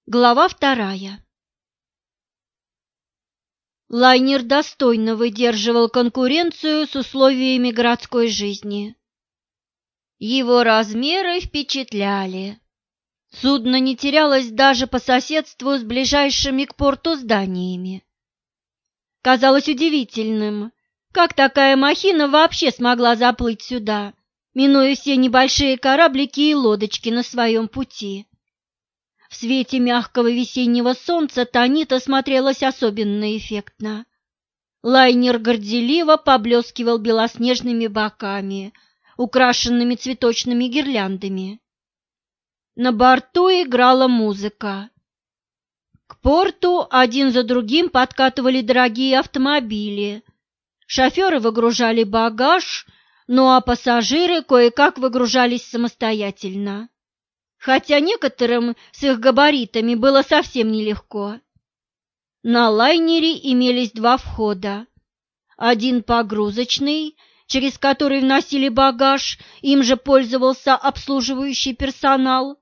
Глава 2. Лайнер достойно выдерживал конкуренцию с условиями городской жизни. Его размеры впечатляли. Судно не терялось даже по соседству с ближайшими к порту зданиями. Казалось удивительным, как такая махина вообще смогла заплыть сюда, минуя все небольшие кораблики и лодочки на своем пути. В свете мягкого весеннего солнца Танита смотрелась особенно эффектно. Лайнер горделиво поблескивал белоснежными боками, украшенными цветочными гирляндами. На борту играла музыка. К порту один за другим подкатывали дорогие автомобили. Шоферы выгружали багаж, ну а пассажиры кое-как выгружались самостоятельно. Хотя некоторым с их габаритами было совсем нелегко. На лайнере имелись два входа. Один погрузочный, через который вносили багаж, им же пользовался обслуживающий персонал.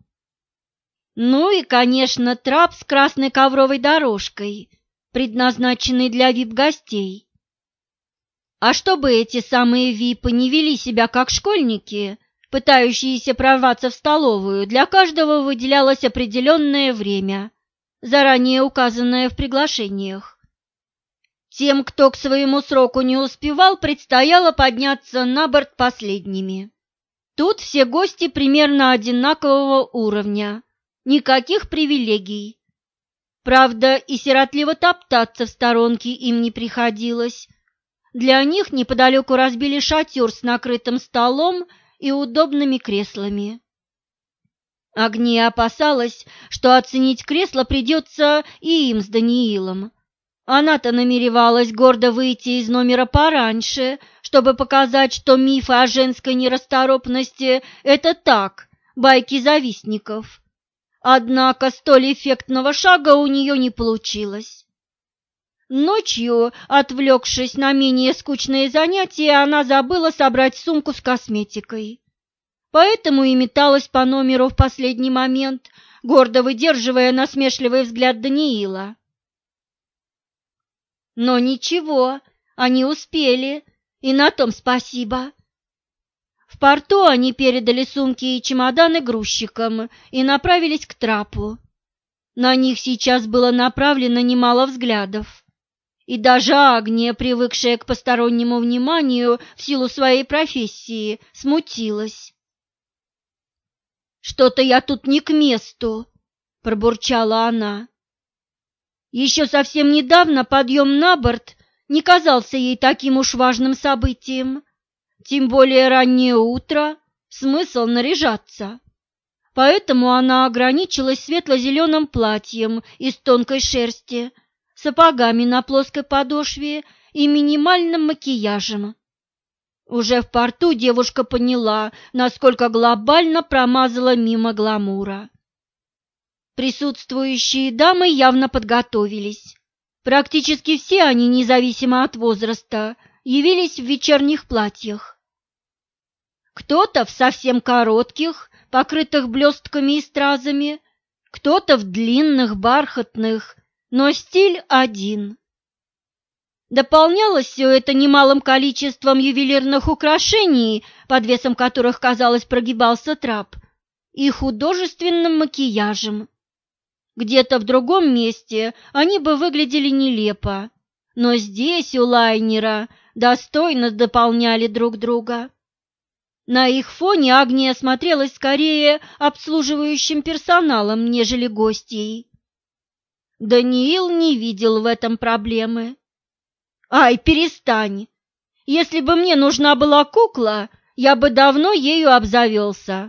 Ну и, конечно, трап с красной ковровой дорожкой, предназначенный для вип-гостей. А чтобы эти самые випы не вели себя как школьники, пытающиеся прорваться в столовую, для каждого выделялось определенное время, заранее указанное в приглашениях. Тем, кто к своему сроку не успевал, предстояло подняться на борт последними. Тут все гости примерно одинакового уровня, никаких привилегий. Правда, и сиротливо топтаться в сторонке им не приходилось. Для них неподалеку разбили шатер с накрытым столом и удобными креслами. Агния опасалась, что оценить кресло придется и им с Даниилом. Она-то намеревалась гордо выйти из номера пораньше, чтобы показать, что мифы о женской нерасторопности – это так, байки завистников. Однако столь эффектного шага у нее не получилось. Ночью, отвлекшись на менее скучные занятия, она забыла собрать сумку с косметикой. Поэтому и металась по номеру в последний момент, гордо выдерживая насмешливый взгляд Даниила. Но ничего, они успели, и на том спасибо. В порту они передали сумки и чемоданы грузчикам и направились к трапу. На них сейчас было направлено немало взглядов. И даже Агния, привыкшая к постороннему вниманию в силу своей профессии, смутилась. «Что-то я тут не к месту», – пробурчала она. Еще совсем недавно подъем на борт не казался ей таким уж важным событием, тем более раннее утро, смысл наряжаться. Поэтому она ограничилась светло-зеленым платьем из тонкой шерсти, сапогами на плоской подошве и минимальным макияжем. Уже в порту девушка поняла, насколько глобально промазала мимо гламура. Присутствующие дамы явно подготовились. Практически все они, независимо от возраста, явились в вечерних платьях. Кто-то в совсем коротких, покрытых блестками и стразами, кто-то в длинных, бархатных, но стиль один. Дополнялось все это немалым количеством ювелирных украшений, под весом которых, казалось, прогибался трап, и художественным макияжем. Где-то в другом месте они бы выглядели нелепо, но здесь, у лайнера, достойно дополняли друг друга. На их фоне Агния смотрелась скорее обслуживающим персоналом, нежели гостьей. Даниил не видел в этом проблемы. «Ай, перестань! Если бы мне нужна была кукла, я бы давно ею обзавелся.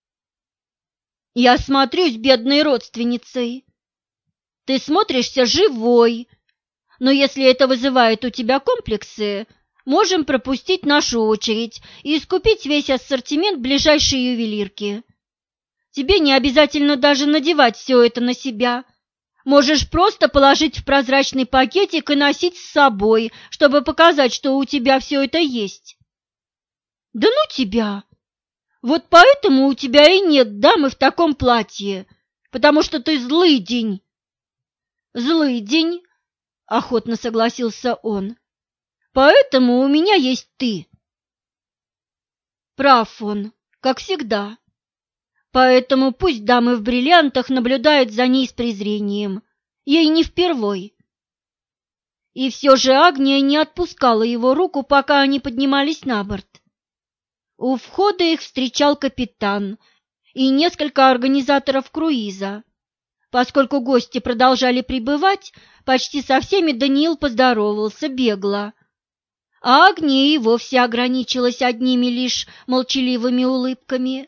Я смотрюсь бедной родственницей. Ты смотришься живой, но если это вызывает у тебя комплексы, можем пропустить нашу очередь и скупить весь ассортимент ближайшей ювелирки. Тебе не обязательно даже надевать все это на себя. Можешь просто положить в прозрачный пакетик и носить с собой, чтобы показать, что у тебя все это есть». «Да ну тебя! Вот поэтому у тебя и нет дамы в таком платье», потому что ты злыдень. Злыдень, охотно согласился он. Поэтому у меня есть ты. Прав он, как всегда. Поэтому пусть дамы в бриллиантах наблюдают за ней с презрением. Ей не впервой. И все же Агния не отпускала его руку, пока они поднимались на борт. У входа их встречал капитан и несколько организаторов круиза. Поскольку гости продолжали прибывать, почти со всеми Даниил поздоровался бегло, а Агния и вовсе ограничилась одними лишь молчаливыми улыбками.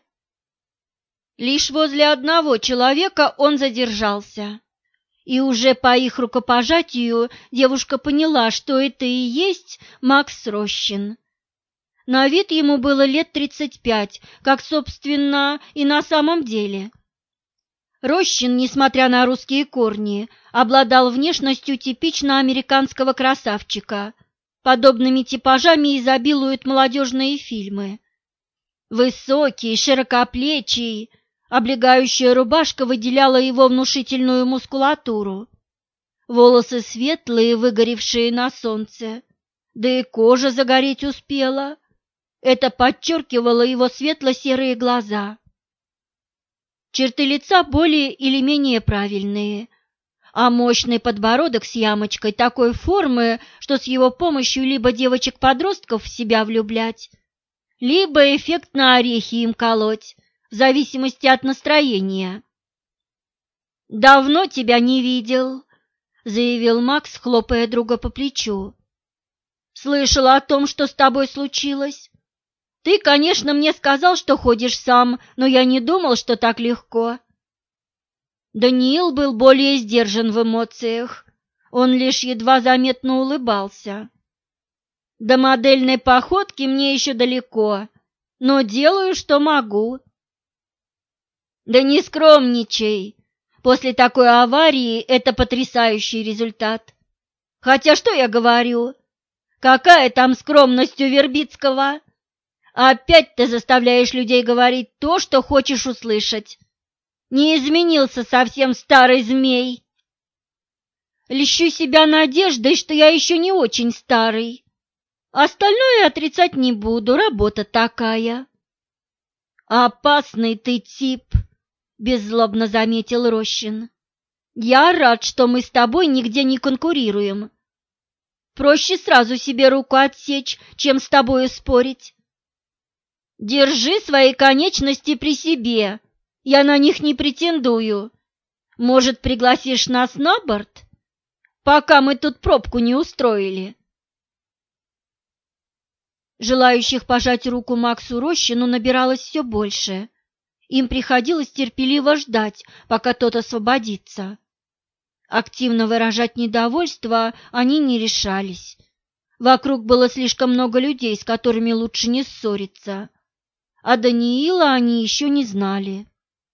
Лишь возле одного человека он задержался, и уже по их рукопожатию девушка поняла, что это и есть Макс Рощин. На вид ему было лет 35, как, собственно, и на самом деле. Рощин, несмотря на русские корни, обладал внешностью типично американского красавчика. Подобными типажами изобилуют молодежные фильмы. Высокий, широкоплечий, облегающая рубашка выделяла его внушительную мускулатуру. Волосы светлые, выгоревшие на солнце, да и кожа загореть успела. Это подчеркивало его светло-серые глаза. Черты лица более или менее правильные, а мощный подбородок с ямочкой такой формы, что с его помощью либо девочек-подростков в себя влюблять, либо эффектно орехи им колоть, в зависимости от настроения. «Давно тебя не видел», — заявил Макс, хлопая друга по плечу. «Слышал о том, что с тобой случилось. Ты, конечно, мне сказал, что ходишь сам, но я не думал, что так легко». Даниил был более сдержан в эмоциях, он лишь едва заметно улыбался. «До модельной походки мне еще далеко, но делаю, что могу». «Да не скромничай, после такой аварии это потрясающий результат. Хотя что я говорю, какая там скромность у Вербицкого? Опять ты заставляешь людей говорить то, что хочешь услышать. Не изменился совсем старый змей. Льщу себя надеждой, что я еще не очень старый. Остальное отрицать не буду, работа такая». «Опасный ты тип», — беззлобно заметил Рощин. «Я рад, что мы с тобой нигде не конкурируем. Проще сразу себе руку отсечь, чем с тобою спорить. Держи свои конечности при себе, я на них не претендую. Может, пригласишь нас на борт, пока мы тут пробку не устроили?» Желающих пожать руку Максу Рощину набиралось все больше. Им приходилось терпеливо ждать, пока тот освободится. Активно выражать недовольство они не решались. Вокруг было слишком много людей, с которыми лучше не ссориться. А Даниила они еще не знали.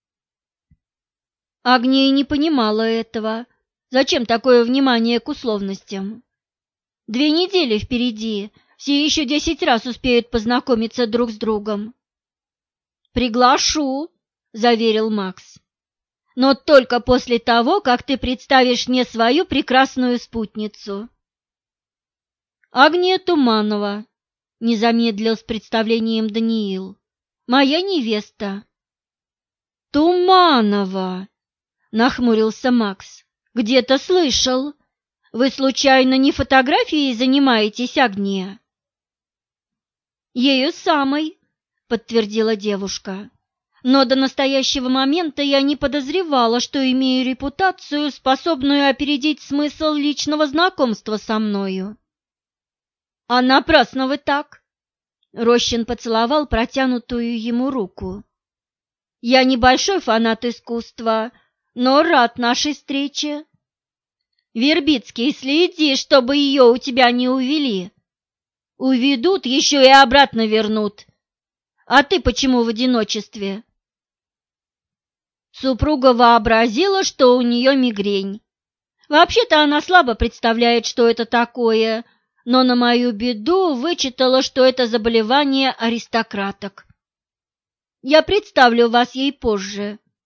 Агния не понимала этого. Зачем такое внимание к условностям? 2 недели впереди, все еще 10 раз успеют познакомиться друг с другом. «Приглашу», — заверил Макс. «Но только после того, как ты представишь мне свою прекрасную спутницу». «Агния Туманова», — не замедлил с представлением Даниил. «Моя невеста». «Туманова», — нахмурился Макс. «Где-то слышал. Вы случайно не фотографией занимаетесь, Агния?» «Ею самой», — подтвердила девушка. «Но до настоящего момента я не подозревала, что имею репутацию, способную опередить смысл личного знакомства со мною». «А напрасно вы так!» — Рощин поцеловал протянутую ему руку. «Я небольшой фанат искусства, но рад нашей встрече. Вербицкий, следи, чтобы ее у тебя не увели. Уведут, еще и обратно вернут. А ты почему в одиночестве?» Супруга вообразила, что у нее мигрень. Вообще-то она слабо представляет, что это такое, но на мою беду вычитала, что это заболевание аристократок. Я представлю вас ей позже.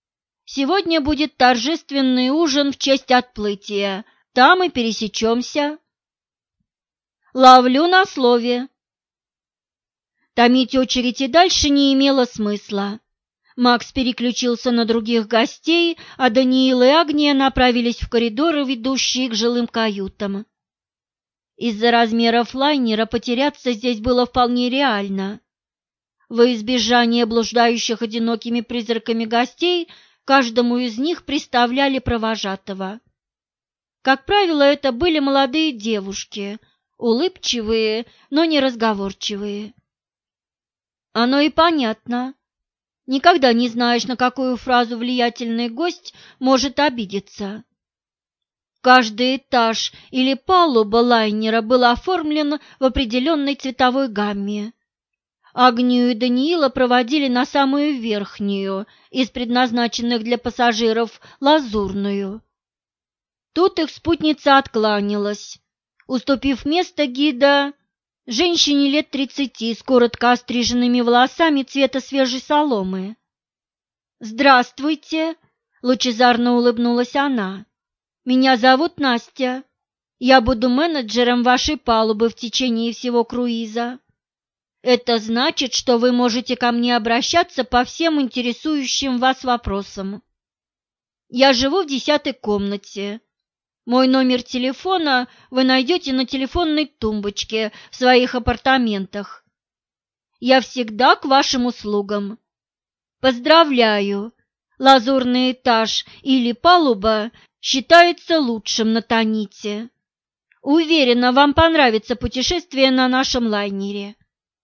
Сегодня будет торжественный ужин в честь отплытия. Там и пересечемся. Ловлю на слове. Томить очередь и дальше не имело смысла. Макс переключился на других гостей, а Даниил и Агния направились в коридоры, ведущие к жилым каютам. Из-за размеров лайнера потеряться здесь было вполне реально. Во избежание блуждающих одинокими призраками гостей, каждому из них представляли провожатого. Как правило, это были молодые девушки, улыбчивые, но не разговорчивые. Оно и понятно. Никогда не знаешь, на какую фразу влиятельный гость может обидеться. Каждый этаж или палуба лайнера был оформлен в определенной цветовой гамме. Агнию и Даниила проводили на самую верхнюю, из предназначенных для пассажиров, лазурную. Тут их спутница откланялась, уступив место гида женщине лет 30 с коротко остриженными волосами цвета свежей соломы. «Здравствуйте!» – лучезарно улыбнулась она. «Меня зовут Настя. Я буду менеджером вашей палубы в течение всего круиза. Это значит, что вы можете ко мне обращаться по всем интересующим вас вопросам. Я живу в 10-й комнате. Мой номер телефона вы найдете на телефонной тумбочке в своих апартаментах. Я всегда к вашим услугам. Поздравляю! Лазурный этаж или палуба считается лучшим на Таните. Уверена, вам понравится путешествие на нашем лайнере».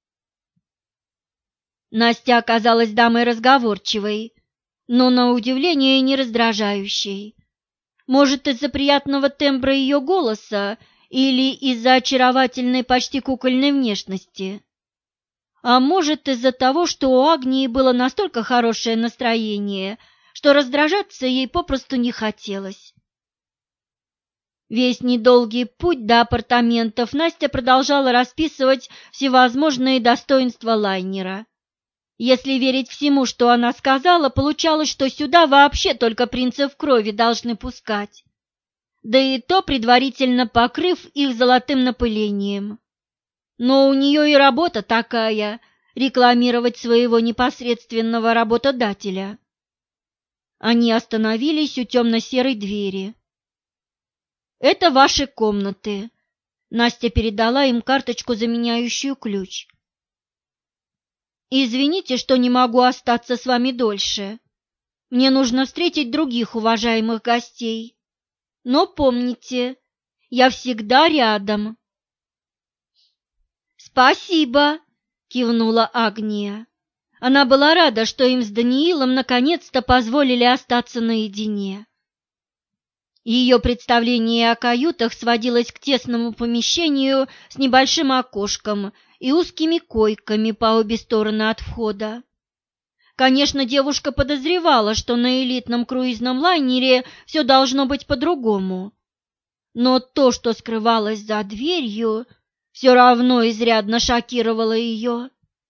Настя оказалась дамой разговорчивой, но на удивление не раздражающей. Может, из-за приятного тембра ее голоса или из-за очаровательной, почти кукольной внешности. А может, из-за того, что у Агнии было настолько хорошее настроение, что раздражаться ей попросту не хотелось. Весь недолгий путь до апартаментов Настя продолжала расписывать всевозможные достоинства лайнера. Если верить всему, что она сказала, получалось, что сюда вообще только принцев крови должны пускать, да и то предварительно покрыв их золотым напылением. Но у нее и работа такая – рекламировать своего непосредственного работодателя. Они остановились у темно-серой двери. «Это ваши комнаты», – Настя передала им карточку, заменяющую ключ. «Извините, что не могу остаться с вами дольше. Мне нужно встретить других уважаемых гостей. Но помните, я всегда рядом». «Спасибо», – кивнула Агния. Она была рада, что им с Даниилом наконец-то позволили остаться наедине. Ее представление о каютах сводилось к тесному помещению с небольшим окошком и узкими койками по обе стороны от входа. Конечно, девушка подозревала, что на элитном круизном лайнере все должно быть по-другому. Но то, что скрывалось за дверью, все равно изрядно шокировало ее.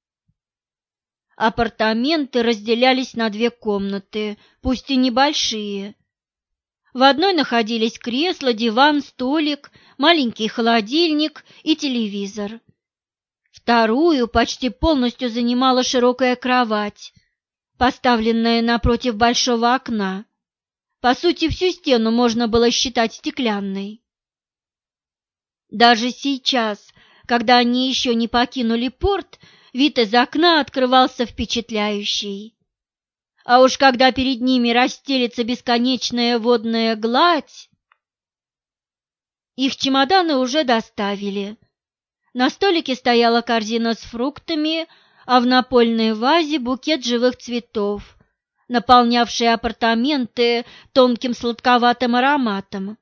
Апартаменты разделялись на 2 комнаты, пусть и небольшие. В одной находились кресло, диван, столик, маленький холодильник и телевизор. Вторую почти полностью занимала широкая кровать, поставленная напротив большого окна. По сути, всю стену можно было считать стеклянной. Даже сейчас, когда они еще не покинули порт, вид из окна открывался впечатляющий. А уж когда перед ними расстелится бесконечная водная гладь... Их чемоданы уже доставили. На столике стояла корзина с фруктами, а в напольной вазе букет живых цветов, наполнявший апартаменты тонким сладковатым ароматом.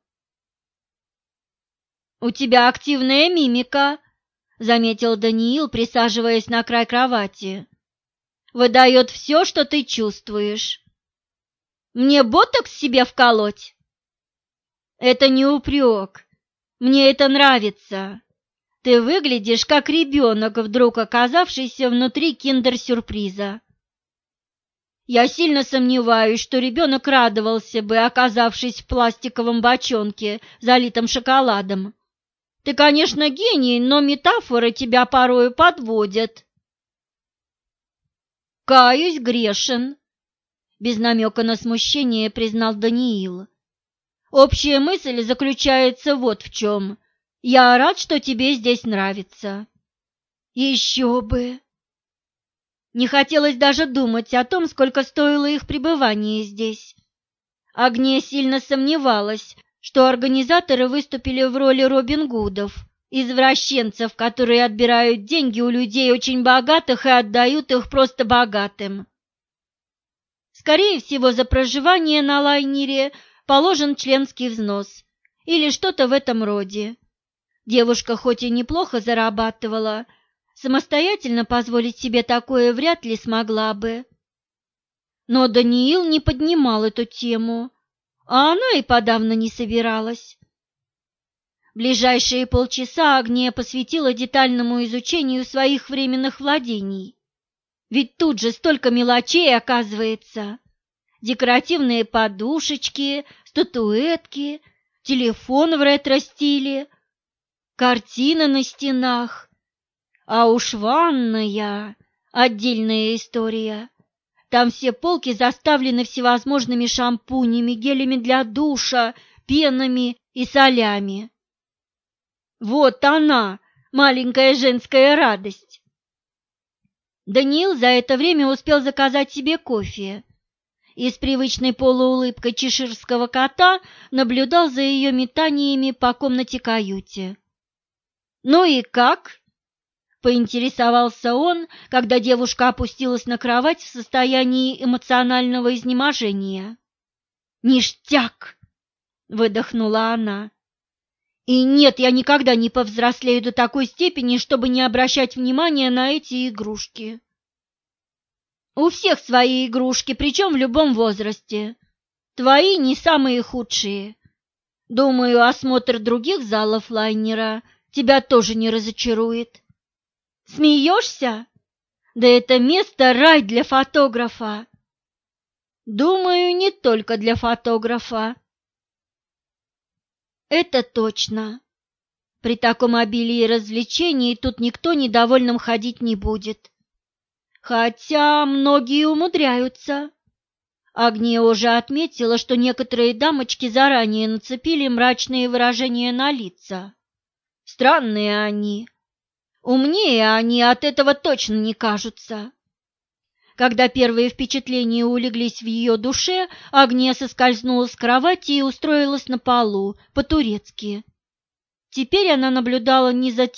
«У тебя активная мимика», — заметил Даниил, присаживаясь на край кровати. «Выдает все, что ты чувствуешь. Мне ботокс себе вколоть?» «Это не упрек. Мне это нравится. Ты выглядишь как ребенок, вдруг оказавшийся внутри киндер-сюрприза». Я сильно сомневаюсь, что ребенок радовался бы, оказавшись в пластиковом бочонке, залитом шоколадом. Ты, конечно, гений, но метафоры тебя порою подводят. Каюсь, грешен, без намека на смущение признал Даниил. Общая мысль заключается вот в чем. Я рад, что тебе здесь нравится. Еще бы! Не хотелось даже думать о том, сколько стоило их пребывание здесь. Агния сильно сомневалась, что организаторы выступили в роли Робин Гудов, извращенцев, которые отбирают деньги у людей очень богатых и отдают их просто богатым. Скорее всего, за проживание на лайнере положен членский взнос или что-то в этом роде. Девушка хоть и неплохо зарабатывала, самостоятельно позволить себе такое вряд ли смогла бы. Но Даниил не поднимал эту тему, а она и подавно не собиралась. Ближайшие полчаса Агния посвятила детальному изучению своих временных владений. Ведь тут же столько мелочей оказывается. Декоративные подушечки, статуэтки, телефон в ретро-стиле, картины на стенах. А уж ванная – отдельная история. Там все полки заставлены всевозможными шампунями, гелями для душа, пенами и солями. Вот она, маленькая женская радость. Даниил за это время успел заказать себе кофе и с привычной полуулыбкой чеширского кота наблюдал за ее метаниями по комнате-каюте. «Ну и как?» – поинтересовался он, когда девушка опустилась на кровать в состоянии эмоционального изнеможения. «Ништяк!» – выдохнула она. «И нет, я никогда не повзрослею до такой степени, чтобы не обращать внимания на эти игрушки. У всех свои игрушки, причем в любом возрасте. Твои не самые худшие. Думаю, осмотр других залов лайнера тебя тоже не разочарует. Смеешься? Да это место рай для фотографа. Думаю, не только для фотографа. Это точно. При таком обилии развлечений тут никто недовольным ходить не будет. Хотя многие умудряются. Агния уже отметила, что некоторые дамочки заранее нацепили мрачные выражения на лица. Странные они. Умнее они от этого точно не кажутся. Когда первые впечатления улеглись в ее душе, Агния соскользнула с кровати и устроилась на полу, по-турецки. Теперь она наблюдала не за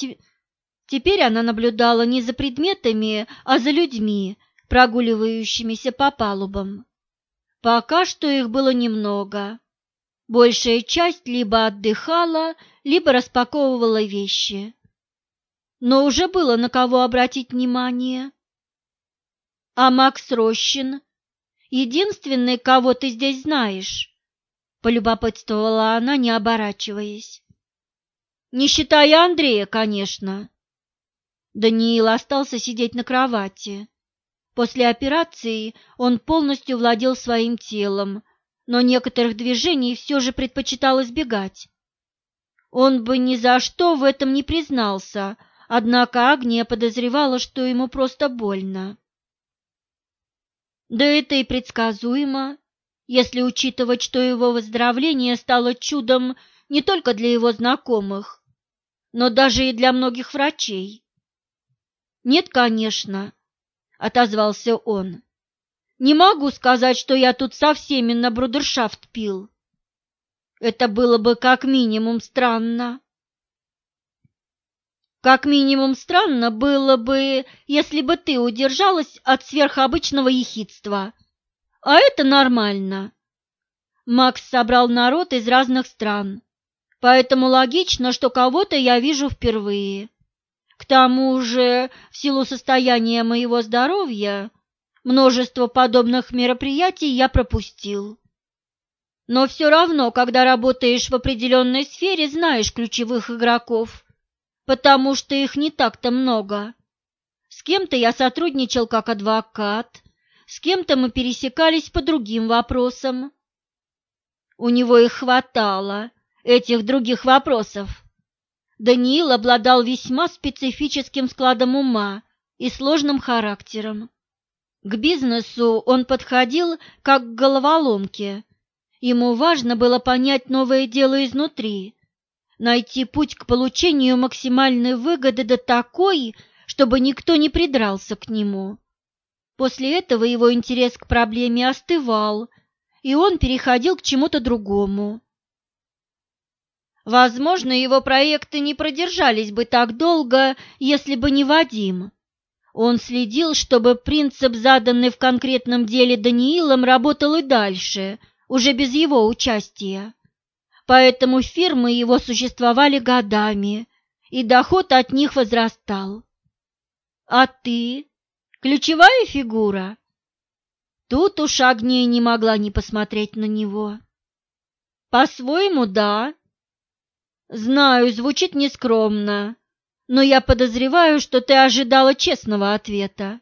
предметами, а за людьми, прогуливающимися по палубам. Пока что их было немного. Большая часть либо отдыхала, либо распаковывала вещи. Но уже было на кого обратить внимание. «А Макс Рощин? Единственный, кого ты здесь знаешь?» – полюбопытствовала она, не оборачиваясь. «Не считая Андрея, конечно». Даниил остался сидеть на кровати. После операции он полностью владел своим телом, но некоторых движений все же предпочитал избегать. Он бы ни за что в этом не признался, однако Агния подозревала, что ему просто больно. Да это и предсказуемо, если учитывать, что его выздоровление стало чудом не только для его знакомых, но даже и для многих врачей. «Нет, конечно», — отозвался он. «Не могу сказать, что я тут со всеми на брудершафт пил. Это было бы как минимум странно». Как минимум странно было бы, если бы ты удержалась от сверхобычного ехидства. А это нормально. Макс собрал народ из разных стран, поэтому логично, что кого-то я вижу впервые. К тому же, в силу состояния моего здоровья, множество подобных мероприятий я пропустил. Но все равно, когда работаешь в определенной сфере, знаешь ключевых игроков. Потому что их не так-то много. С кем-то я сотрудничал как адвокат, с кем-то мы пересекались по другим вопросам. У него их хватало, этих других вопросов. Даниил обладал весьма специфическим складом ума и сложным характером. К бизнесу он подходил как к головоломке. Ему важно было понять новое дело изнутри, найти путь к получению максимальной выгоды до такой, чтобы никто не придрался к нему. После этого его интерес к проблеме остывал, и он переходил к чему-то другому. Возможно, его проекты не продержались бы так долго, если бы не Вадим. Он следил, чтобы принцип, заданный в конкретном деле Даниилом, работал и дальше, уже без его участия. Поэтому фирмы его существовали годами, и доход от них возрастал. А ты? Ключевая фигура? Тут уж Агния не могла не посмотреть на него. По-своему, да. Знаю, звучит нескромно, но я подозреваю, что ты ожидала честного ответа.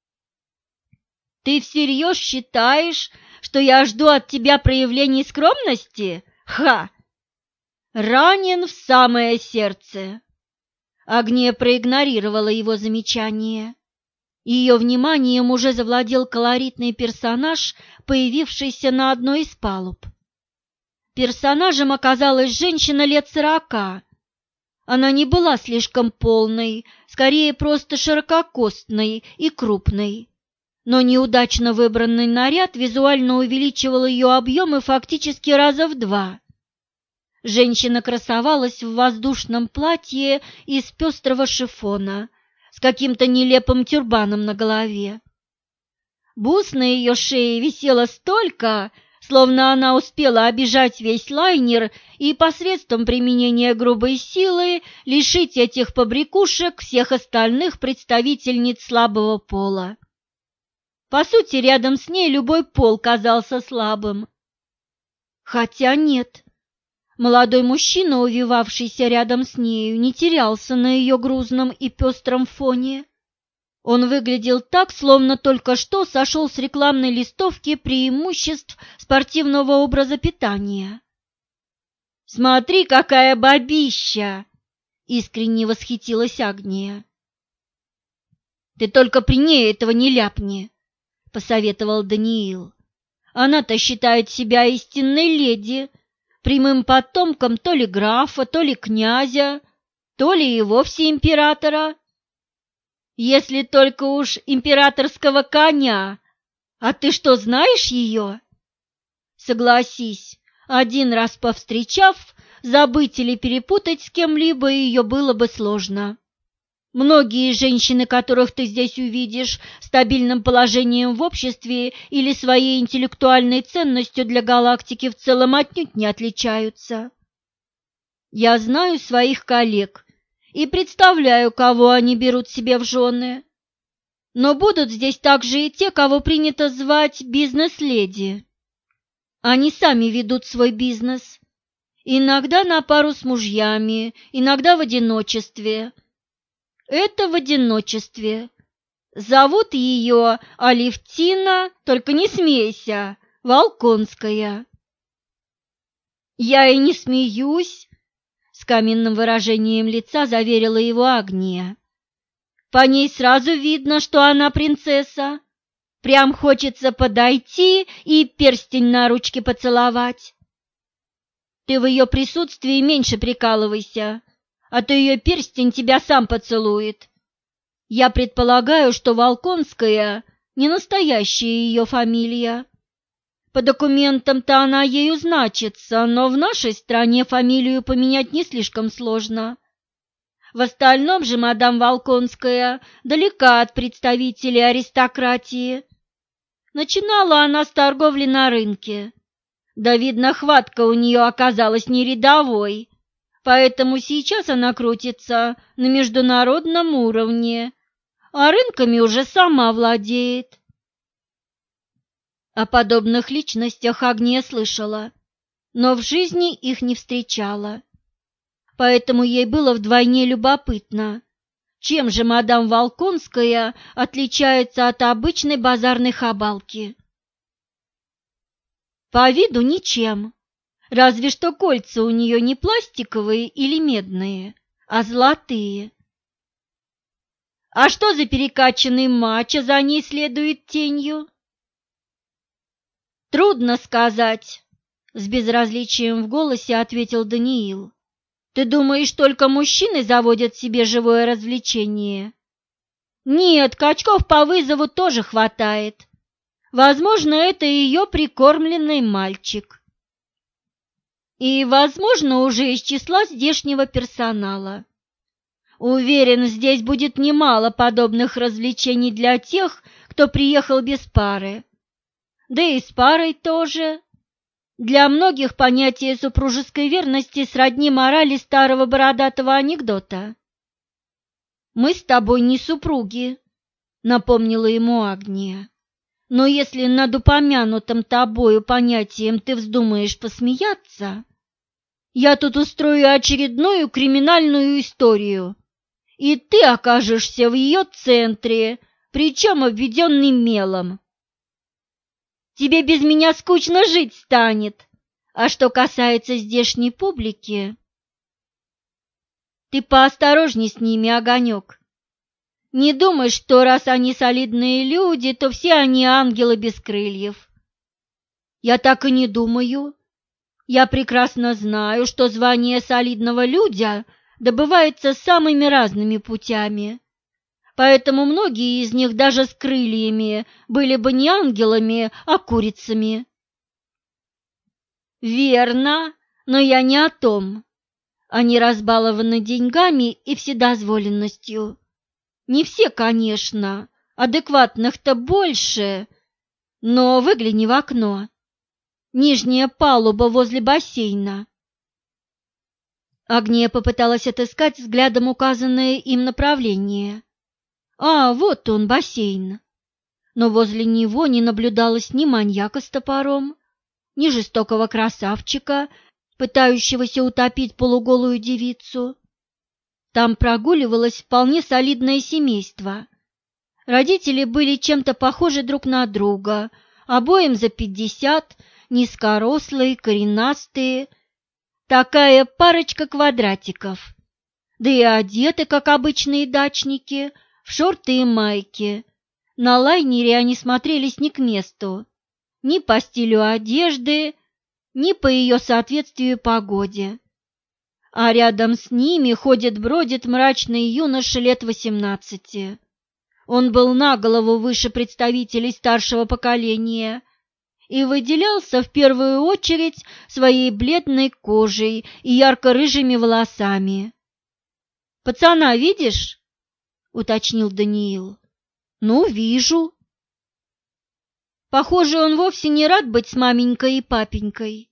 Ты всерьез считаешь, что я жду от тебя проявлений скромности? Ха! Ранен в самое сердце. Агния проигнорировала его замечание. Ее вниманием уже завладел колоритный персонаж, появившийся на одной из палуб. Персонажем оказалась женщина лет 40. Она не была слишком полной, скорее просто ширококостной и крупной. Но неудачно выбранный наряд визуально увеличивал ее объемы фактически раза в 2. Женщина красовалась в воздушном платье из пестрого шифона с каким-то нелепым тюрбаном на голове. Бус на ее шее висело столько, словно она успела обижать весь лайнер и посредством применения грубой силы лишить этих побрякушек всех остальных представительниц слабого пола. По сути, рядом с ней любой пол казался слабым. Хотя нет. Молодой мужчина, увивавшийся рядом с нею, не терялся на ее грузном и пестром фоне. Он выглядел так, словно только что сошел с рекламной листовки преимуществ спортивного образа питания. «Смотри, какая бабища!» — искренне восхитилась Агния. «Ты только при ней этого не ляпни», — посоветовал Даниил. «Она-то считает себя истинной леди, прямым потомком то ли графа, то ли князя, то ли и вовсе императора. Если только уж императорского коня. А ты что, знаешь ее? Согласись, один раз повстречав, забыть или перепутать с кем-либо ее было бы сложно. Многие женщины, которых ты здесь увидишь, стабильным положением в обществе или своей интеллектуальной ценностью для галактики в целом отнюдь не отличаются. Я знаю своих коллег и представляю, кого они берут себе в жены. Но будут здесь также и те, кого принято звать бизнес-леди. Они сами ведут свой бизнес, иногда на пару с мужьями, иногда в одиночестве. Это в одиночестве. Зовут ее Алевтина, только не смейся, Волконская. Я и не смеюсь, с каменным выражением лица заверила его Агния. По ней сразу видно, что она принцесса. Прям хочется подойти и перстень на ручке поцеловать. Ты в ее присутствии меньше прикалывайся, а то ее перстень тебя сам поцелует. Я предполагаю, что Волконская не настоящая ее фамилия. По документам-то она ею значится, но в нашей стране фамилию поменять не слишком сложно. В остальном же мадам Волконская далека от представителей аристократии. Начинала она с торговли на рынке. Да, видно, хватка у нее оказалась не рядовой, поэтому сейчас она крутится на международном уровне, а рынками уже сама владеет. О подобных личностях Агния слышала, но в жизни их не встречала. Поэтому ей было вдвойне любопытно, Чем же мадам Волконская отличается от обычной базарной хабалки? По виду ничем, разве что кольца у нее не пластиковые или медные, а золотые. А что за перекачанный мачо за ней следует тенью? Трудно сказать, с безразличием в голосе ответил Даниил. Ты думаешь, только мужчины заводят себе живое развлечение? Нет, качков по вызову тоже хватает. Возможно, это ее прикормленный мальчик. И, возможно, уже из числа здешнего персонала. Уверен, здесь будет немало подобных развлечений для тех, кто приехал без пары. Да и с парой тоже. Для многих понятие супружеской верности сродни морали старого бородатого анекдота. «Мы с тобой не супруги», — напомнила ему Агния. «Но если над упомянутым тобою понятием ты вздумаешь посмеяться, я тут устрою очередную криминальную историю, и ты окажешься в ее центре, причем обведенный мелом. Тебе без меня скучно жить станет. А что касается здешней публики, ты поосторожней с ними, Огонек. Не думай, что раз они солидные люди, то все они ангелы без крыльев. Я так и не думаю. Я прекрасно знаю, что звание солидного людя добывается самыми разными путями. Поэтому многие из них даже с крыльями были бы не ангелами, а курицами. Верно, но я не о том. Они разбалованы деньгами и вседозволенностью. Не все, конечно, адекватных-то больше, но выгляни в окно. Нижняя палуба возле бассейна. Агния попыталась отыскать взглядом указанное им направление. А, вот он, бассейн. Но возле него не наблюдалось ни маньяка с топором, ни жестокого красавчика, пытающегося утопить полуголую девицу. Там прогуливалось вполне солидное семейство. Родители были чем-то похожи друг на друга, обоим за 50, низкорослые, коренастые. Такая парочка квадратиков. Да и одеты, как обычные дачники, в шорты и майки. На лайнере они смотрелись не к месту, ни по стилю одежды, ни по ее соответствию погоде. А рядом с ними ходит-бродит мрачный юноша лет 18. Он был на голову выше представителей старшего поколения и выделялся в первую очередь своей бледной кожей и ярко-рыжими волосами. «Пацана видишь?» — уточнил Даниил. «Ну, вижу». Похоже, он вовсе не рад быть с маменькой и папенькой.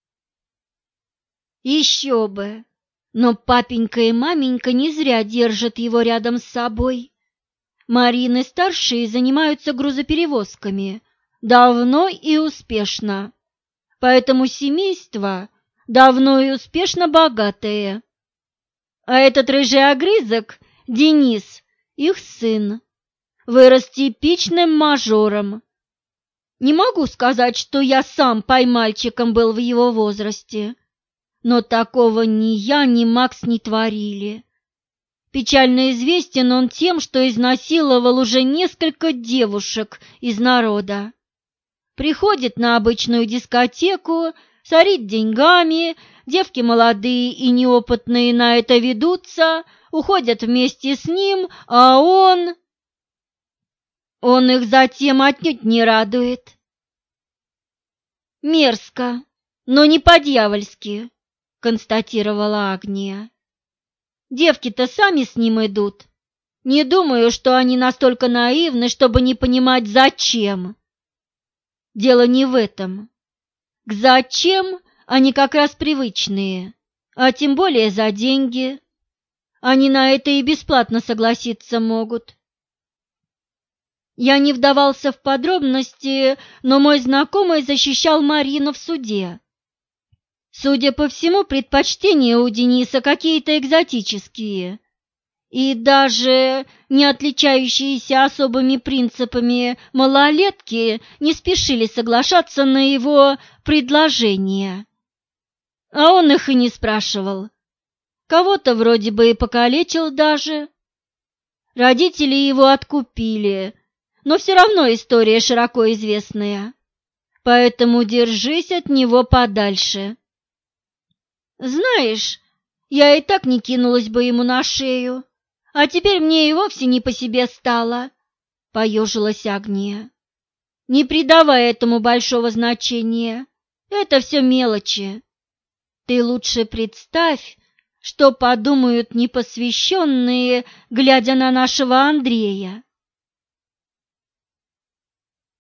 Еще бы! Но папенька и маменька не зря держат его рядом с собой. Марины-старшие занимаются грузоперевозками давно и успешно, поэтому семейство давно и успешно богатое. А этот рыжий огрызок, Денис, их сын, вырос типичным мажором. Не могу сказать, что я сам поймальчиком был в его возрасте, но такого ни я, ни Макс не творили. Печально известен он тем, что изнасиловал уже несколько девушек из народа. Приходит на обычную дискотеку, сорит деньгами, девки молодые и неопытные на это ведутся, уходят вместе с ним, а он их затем отнюдь не радует. Мерзко, но не по-дьявольски, констатировала Агния. Девки-то сами с ним идут. Не думаю, что они настолько наивны, чтобы не понимать, зачем. Дело не в этом. К зачем они как раз привычные, а тем более за деньги. Они на это и бесплатно согласиться могут. Я не вдавался в подробности, но мой знакомый защищал Марину в суде. Судя по всему, предпочтения у Дениса какие-то экзотические. И даже не отличающиеся особыми принципами малолетки не спешили соглашаться на его предложение. А он их и не спрашивал. Кого-то вроде бы и покалечил даже. Родители его откупили, но все равно история широко известная. Поэтому держись от него подальше. Знаешь, я и так не кинулась бы ему на шею, а теперь мне и вовсе не по себе стало, — поежилась Агния. Не придавай этому большого значения, это все мелочи. Ты лучше представь, что подумают непосвященные, глядя на нашего Андрея.